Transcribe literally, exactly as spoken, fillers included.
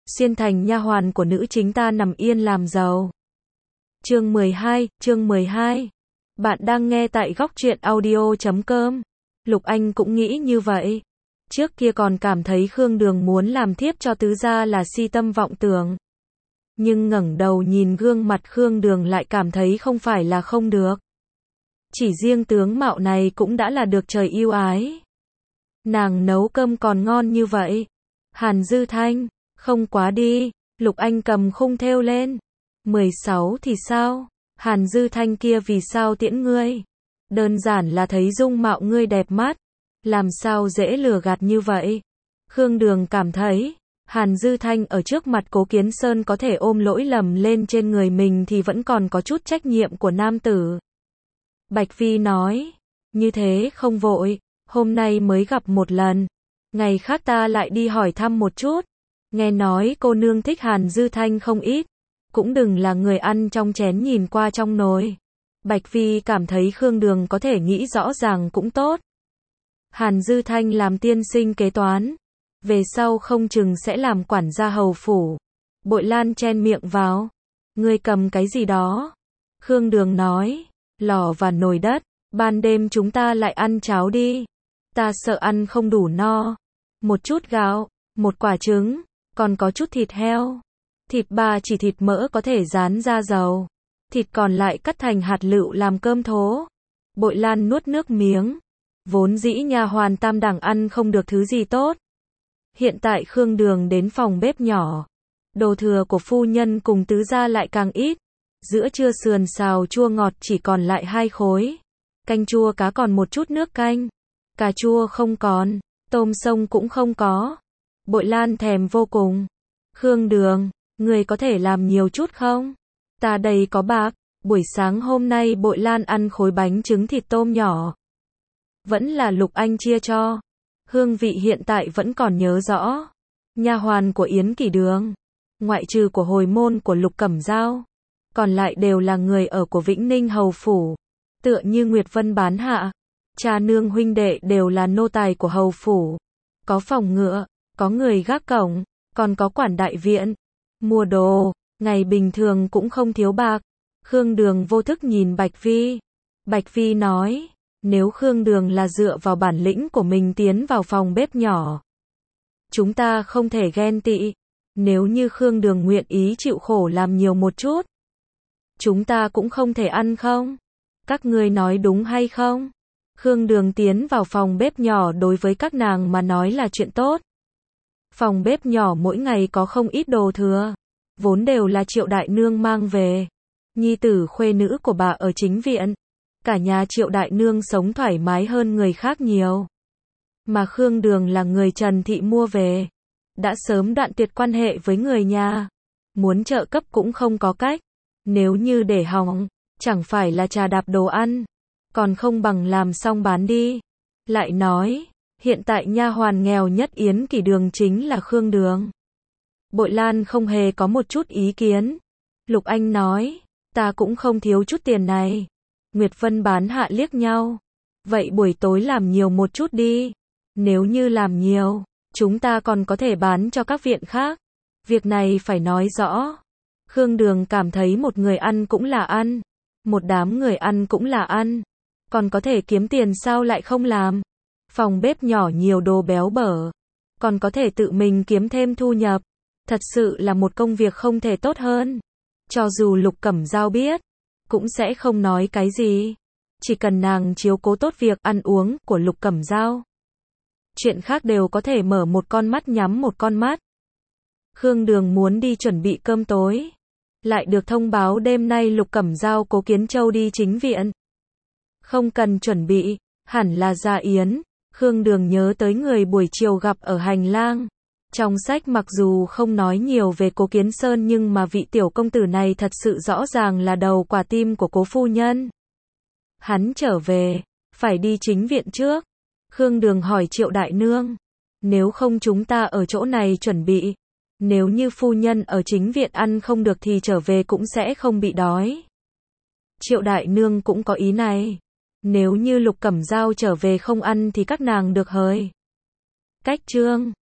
xuyên thành nha hoàn của nữ chính ta nằm yên làm giàu. Chương mười hai, chương mười hai. Bạn đang nghe tại góc truyện audio chấm com. Lục Anh cũng nghĩ như vậy. Trước kia còn cảm thấy Khương Đường muốn làm thiếp cho tứ gia là si tâm vọng tưởng. Nhưng ngẩng đầu nhìn gương mặt Khương Đường lại cảm thấy không phải là không được. Chỉ riêng tướng mạo này cũng đã là được trời yêu ái. Nàng nấu cơm còn ngon như vậy. Hàn Dư Thanh, không quá đi. Lục Anh cầm khung thêu lên. mười sáu thì sao? Hàn Dư Thanh kia vì sao tiễn ngươi? Đơn giản là thấy dung mạo ngươi đẹp mắt. Làm sao dễ lừa gạt như vậy? Khương Đường cảm thấy, Hàn Dư Thanh ở trước mặt Cố Kiến Sơn có thể ôm lỗi lầm lên trên người mình thì vẫn còn có chút trách nhiệm của nam tử. Bạch Phi nói, như thế không vội, hôm nay mới gặp một lần. Ngày khác ta lại đi hỏi thăm một chút. Nghe nói cô nương thích Hàn Dư Thanh không ít. Cũng đừng là người ăn trong chén nhìn qua trong nồi. Bạch Phi cảm thấy Khương Đường có thể nghĩ rõ ràng cũng tốt. Hàn Dư Thanh làm tiên sinh kế toán. Về sau không chừng sẽ làm quản gia hầu phủ. Bội Lan chen miệng vào. Ngươi cầm cái gì đó? Khương Đường nói. Lò và nồi đất. Ban đêm chúng ta lại ăn cháo đi. Ta sợ ăn không đủ no. Một chút gạo, một quả trứng, còn có chút thịt heo. Thịt ba chỉ thịt mỡ có thể rán ra dầu. Thịt còn lại cắt thành hạt lựu làm cơm thố. Bội Lan nuốt nước miếng. Vốn dĩ nha hoàn tam đẳng ăn không được thứ gì tốt. Hiện tại Khương Đường đến phòng bếp nhỏ. Đồ thừa của phu nhân cùng tứ gia lại càng ít. Giữa trưa sườn xào chua ngọt chỉ còn lại hai khối. Canh chua cá còn một chút nước canh. Cà chua không còn. Tôm sông cũng không có. Bội Lan thèm vô cùng. Khương Đường, người có thể làm nhiều chút không? Ta đây có bạc. Buổi sáng hôm nay Bội Lan ăn khối bánh trứng thịt tôm nhỏ. Vẫn là Lục Anh chia cho. Hương vị hiện tại vẫn còn nhớ rõ. Nha hoàn của Yến Kỷ Đường. Ngoại trừ của hồi môn của Lục Cẩm Dao. Còn lại đều là người ở của Vĩnh Ninh Hầu Phủ. Tựa như Nguyệt Vân bán hạ. Cha nương huynh đệ đều là nô tài của Hầu Phủ. Có phòng ngựa, có người gác cổng, còn có quản đại viện. Mua đồ, ngày bình thường cũng không thiếu bạc. Khương Đường vô thức nhìn Bạch Phi. Bạch Phi nói, nếu Khương Đường là dựa vào bản lĩnh của mình tiến vào phòng bếp nhỏ. Chúng ta không thể ghen tị. Nếu như Khương Đường nguyện ý chịu khổ làm nhiều một chút. Chúng ta cũng không thể ăn không? Các ngươi nói đúng hay không? Khương Đường tiến vào phòng bếp nhỏ đối với các nàng mà nói là chuyện tốt. Phòng bếp nhỏ mỗi ngày có không ít đồ thừa. Vốn đều là Triệu Đại Nương mang về. Nhi tử khuê nữ của bà ở chính viện. Cả nhà Triệu Đại Nương sống thoải mái hơn người khác nhiều. Mà Khương Đường là người Trần Thị mua về. Đã sớm đoạn tuyệt quan hệ với người nhà. Muốn trợ cấp cũng không có cách. Nếu như để hỏng, chẳng phải là trà đạp đồ ăn. Còn không bằng làm xong bán đi. Lại nói, hiện tại nha hoàn nghèo nhất Yến Kỷ Đường chính là Khương Đường. Bội Lan không hề có một chút ý kiến. Lục Anh nói, ta cũng không thiếu chút tiền này. Nguyệt Vân bán hạ liếc nhau. Vậy buổi tối làm nhiều một chút đi. Nếu như làm nhiều, chúng ta còn có thể bán cho các viện khác. Việc này phải nói rõ. Khương Đường cảm thấy một người ăn cũng là ăn. Một đám người ăn cũng là ăn. Còn có thể kiếm tiền sao lại không làm? Phòng bếp nhỏ nhiều đồ béo bở. Còn có thể tự mình kiếm thêm thu nhập. Thật sự là một công việc không thể tốt hơn. Cho dù Lục Cẩm Dao biết, cũng sẽ không nói cái gì. Chỉ cần nàng chiếu cố tốt việc ăn uống của Lục Cẩm Dao. Chuyện khác đều có thể mở một con mắt nhắm một con mắt. Khương Đường muốn đi chuẩn bị cơm tối. Lại được thông báo đêm nay Lục Cẩm Dao Cố Kiến Châu đi chính viện. Không cần chuẩn bị, hẳn là Gia Yến. Khương Đường nhớ tới người buổi chiều gặp ở hành lang. Trong sách mặc dù không nói nhiều về Cố Kiến Sơn nhưng mà vị tiểu công tử này thật sự rõ ràng là đầu quả tim của Cố phu nhân. Hắn trở về, phải đi chính viện trước. Khương Đường hỏi Triệu Đại Nương. Nếu không chúng ta ở chỗ này chuẩn bị. Nếu như phu nhân ở chính viện ăn không được thì trở về cũng sẽ không bị đói. Triệu Đại Nương cũng có ý này. Nếu như Lục Cẩm Dao trở về không ăn thì các nàng được hời. Cách trương.